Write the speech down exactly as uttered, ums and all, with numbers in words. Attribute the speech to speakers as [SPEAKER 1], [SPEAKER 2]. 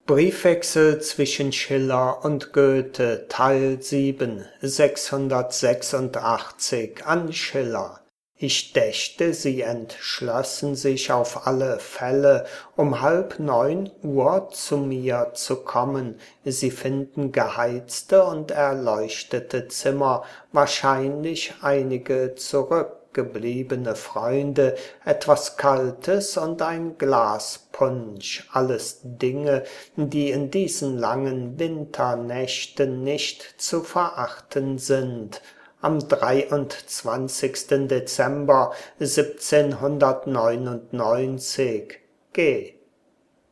[SPEAKER 1] Briefwechsel zwischen Schiller und Goethe, Teil sieben, sechshundertsechsundachtzig an Schiller. Ich dächte, Sie entschlössen sich auf alle Fälle, um halb neun Uhr zu mir zu kommen. Sie finden geheizte und erleuchtete Zimmer, wahrscheinlich einige zurückgebliebene Freunde, etwas Kaltes und ein Glas Punsch, alles Dinge, die in diesen langen Winternächten nicht zu verachten sind. Am dreiundzwanzigsten Dezember siebzehnhundertneunundneunzig. G